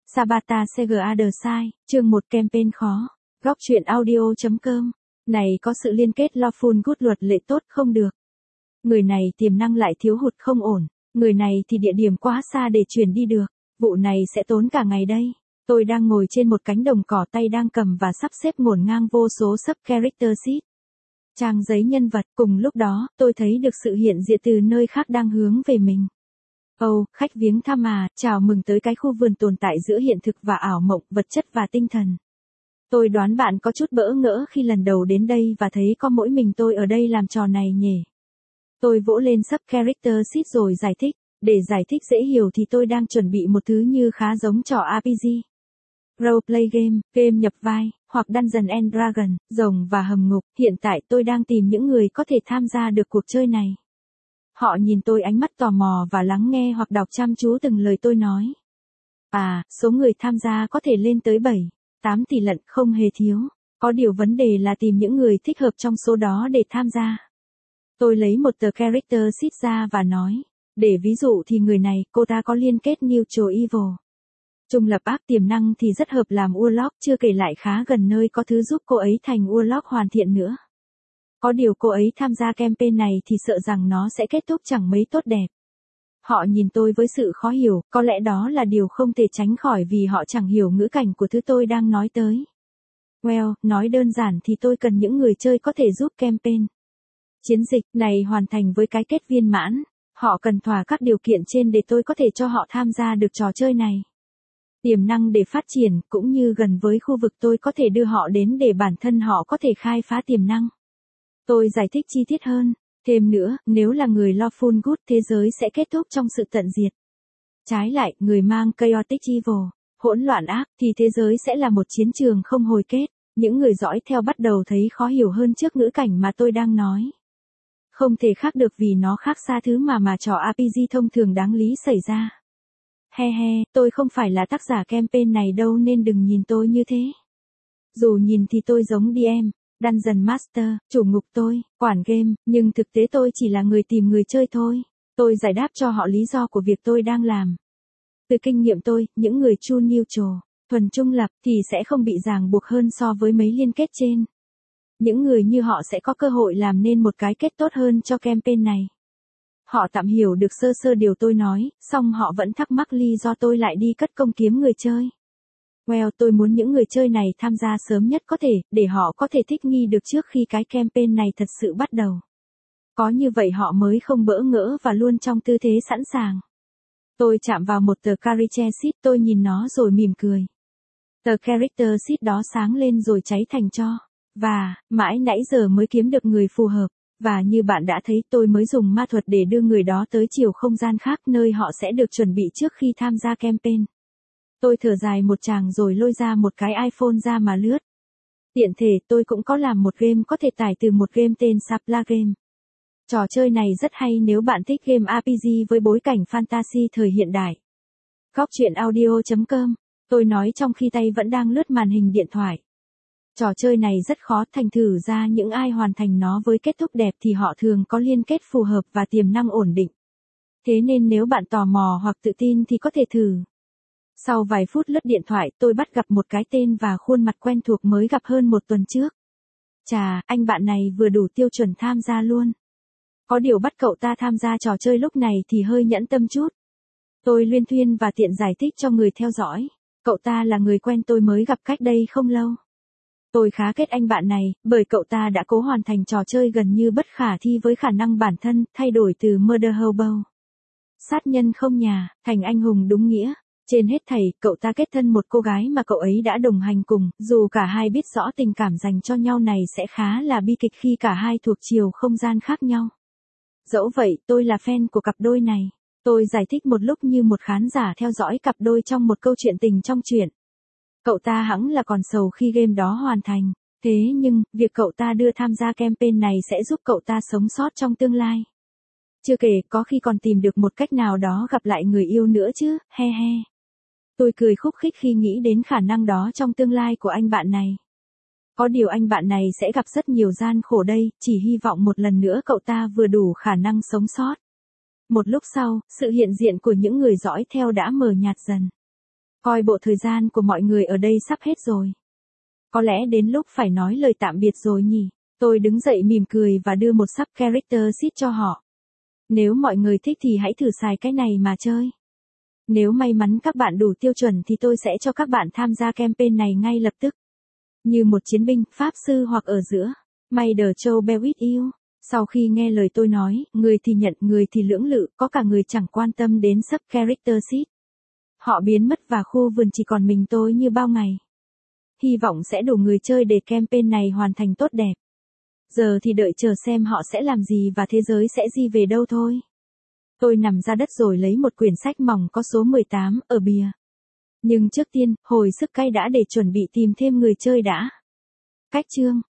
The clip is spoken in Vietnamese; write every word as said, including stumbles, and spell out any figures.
Sabata Sega The Sai, chương một campaign khó. Góc truyện audio.com. Này có sự liên kết Lawful Good luật lệ tốt không được. Người này tiềm năng lại thiếu hụt không ổn. Người này thì địa điểm quá xa để chuyển đi được. Vụ này sẽ tốn cả ngày đây. Tôi đang ngồi trên một cánh đồng cỏ, tay đang cầm và sắp xếp ngổn ngang vô số sub character sheet. Trang giấy nhân vật. Cùng lúc đó, tôi thấy được sự hiện diện từ nơi khác đang hướng về mình. Ồ, oh, khách viếng thăm à, chào mừng tới cái khu vườn tồn tại giữa hiện thực và ảo mộng, vật chất và tinh thần. Tôi đoán bạn có chút bỡ ngỡ khi lần đầu đến đây và thấy có mỗi mình tôi ở đây làm trò này nhỉ. Tôi vỗ lên sub character sheet rồi giải thích. Để giải thích dễ hiểu thì tôi đang chuẩn bị một thứ như khá giống trò rờ pê giê. Roleplay game, game nhập vai, hoặc Dungeons and Dragons, rồng và hầm ngục. Hiện tại tôi đang tìm những người có thể tham gia được cuộc chơi này. Họ nhìn tôi ánh mắt tò mò và lắng nghe hoặc đọc chăm chú từng lời tôi nói. À, số người tham gia có thể lên tới bảy, tám tỷ lận, không hề thiếu. Có điều vấn đề là tìm những người thích hợp trong số đó để tham gia. Tôi lấy một tờ character sheet ra và nói. Để ví dụ thì người này, cô ta có liên kết neutral evil. Trung lập ác tiềm năng thì rất hợp làm Warlock, chưa kể lại khá gần nơi có thứ giúp cô ấy thành Warlock hoàn thiện nữa. Có điều cô ấy tham gia campaign này thì sợ rằng nó sẽ kết thúc chẳng mấy tốt đẹp. Họ nhìn tôi với sự khó hiểu, có lẽ đó là điều không thể tránh khỏi vì họ chẳng hiểu ngữ cảnh của thứ tôi đang nói tới. Well, nói đơn giản thì tôi cần những người chơi có thể giúp campaign. Chiến dịch này hoàn thành với cái kết viên mãn. Họ cần thỏa các điều kiện trên để tôi có thể cho họ tham gia được trò chơi này. Tiềm năng để phát triển, cũng như gần với khu vực tôi có thể đưa họ đến để bản thân họ có thể khai phá tiềm năng. Tôi giải thích chi tiết hơn. Thêm nữa, nếu là người Lawful Good, thế giới sẽ kết thúc trong sự tận diệt. Trái lại, người mang Chaotic Evil, hỗn loạn ác, thì thế giới sẽ là một chiến trường không hồi kết. Những người dõi theo bắt đầu thấy khó hiểu hơn trước ngữ cảnh mà tôi đang nói. Không thể khác được vì nó khác xa thứ mà mà trò rờ pê giê thông thường đáng lý xảy ra. He he, tôi không phải là tác giả campaign này đâu nên đừng nhìn tôi như thế. Dù nhìn thì tôi giống đê em, Dungeon Master, chủ ngục tôi, quản game, nhưng thực tế tôi chỉ là người tìm người chơi thôi. Tôi giải đáp cho họ lý do của việc tôi đang làm. Từ kinh nghiệm tôi, những người true neutral, thuần trung lập, thì sẽ không bị ràng buộc hơn so với mấy liên kết trên. Những người như họ sẽ có cơ hội làm nên một cái kết tốt hơn cho campaign này. Họ tạm hiểu được sơ sơ điều tôi nói, song họ vẫn thắc mắc lý do tôi lại đi cất công kiếm người chơi. Well, tôi muốn những người chơi này tham gia sớm nhất có thể, để họ có thể thích nghi được trước khi cái campaign này thật sự bắt đầu. Có như vậy họ mới không bỡ ngỡ và luôn trong tư thế sẵn sàng. Tôi chạm vào một tờ character sheet, tôi nhìn nó rồi mỉm cười. Tờ character sheet đó sáng lên rồi cháy thành tro. Và, mãi nãy giờ mới kiếm được người phù hợp. Và như bạn đã thấy, tôi mới dùng ma thuật để đưa người đó tới chiều không gian khác nơi họ sẽ được chuẩn bị trước khi tham gia campaign. Tôi thở dài một tràng rồi lôi ra một cái iPhone ra mà lướt. Tiện thể tôi cũng có làm một game có thể tải từ một game tên Sapla Game. Trò chơi này rất hay nếu bạn thích game rờ pê giê với bối cảnh fantasy thời hiện đại. Góc truyện audio.com. Tôi nói trong khi tay vẫn đang lướt màn hình điện thoại. Trò chơi này rất khó, thành thử ra những ai hoàn thành nó với kết thúc đẹp thì họ thường có liên kết phù hợp và tiềm năng ổn định. Thế nên nếu bạn tò mò hoặc tự tin thì có thể thử. Sau vài phút lướt điện thoại, tôi bắt gặp một cái tên và khuôn mặt quen thuộc mới gặp hơn một tuần trước. Chà, anh bạn này vừa đủ tiêu chuẩn tham gia luôn. Có điều bắt cậu ta tham gia trò chơi lúc này thì hơi nhẫn tâm chút. Tôi luyên thuyên và tiện giải thích cho người theo dõi. Cậu ta là người quen tôi mới gặp cách đây không lâu. Tôi khá kết anh bạn này, bởi cậu ta đã cố hoàn thành trò chơi gần như bất khả thi với khả năng bản thân, thay đổi từ Murder Hobo, sát nhân không nhà, thành anh hùng đúng nghĩa. Trên hết thảy, cậu ta kết thân một cô gái mà cậu ấy đã đồng hành cùng, dù cả hai biết rõ tình cảm dành cho nhau này sẽ khá là bi kịch khi cả hai thuộc chiều không gian khác nhau. Dẫu vậy, tôi là fan của cặp đôi này. Tôi giải thích một lúc như một khán giả theo dõi cặp đôi trong một câu chuyện tình trong truyện. Cậu ta hẳn là còn sầu khi game đó hoàn thành. Thế nhưng, việc cậu ta đưa tham gia campaign này sẽ giúp cậu ta sống sót trong tương lai. Chưa kể, có khi còn tìm được một cách nào đó gặp lại người yêu nữa chứ, he he. Tôi cười khúc khích khi nghĩ đến khả năng đó trong tương lai của anh bạn này. Có điều anh bạn này sẽ gặp rất nhiều gian khổ đây, chỉ hy vọng một lần nữa cậu ta vừa đủ khả năng sống sót. Một lúc sau, sự hiện diện của những người dõi theo đã mờ nhạt dần. Coi bộ thời gian của mọi người ở đây sắp hết rồi. Có lẽ đến lúc phải nói lời tạm biệt rồi nhỉ. Tôi đứng dậy mỉm cười và đưa một sub character sheet cho họ. Nếu mọi người thích thì hãy thử xài cái này mà chơi. Nếu may mắn các bạn đủ tiêu chuẩn thì tôi sẽ cho các bạn tham gia campaign này ngay lập tức. Như một chiến binh, pháp sư hoặc ở giữa. May the show be with you. Sau khi nghe lời tôi nói, người thì nhận, người thì lưỡng lự, có cả người chẳng quan tâm đến sub character sheet. Họ biến mất và khu vườn chỉ còn mình tôi như bao ngày. Hy vọng sẽ đủ người chơi để campaign này hoàn thành tốt đẹp. Giờ thì đợi chờ xem họ sẽ làm gì và thế giới sẽ di về đâu thôi. Tôi nằm ra đất rồi lấy một quyển sách mỏng có số mười tám ở bìa. Nhưng trước tiên, hồi sức cay đã để chuẩn bị tìm thêm người chơi đã. Cách chương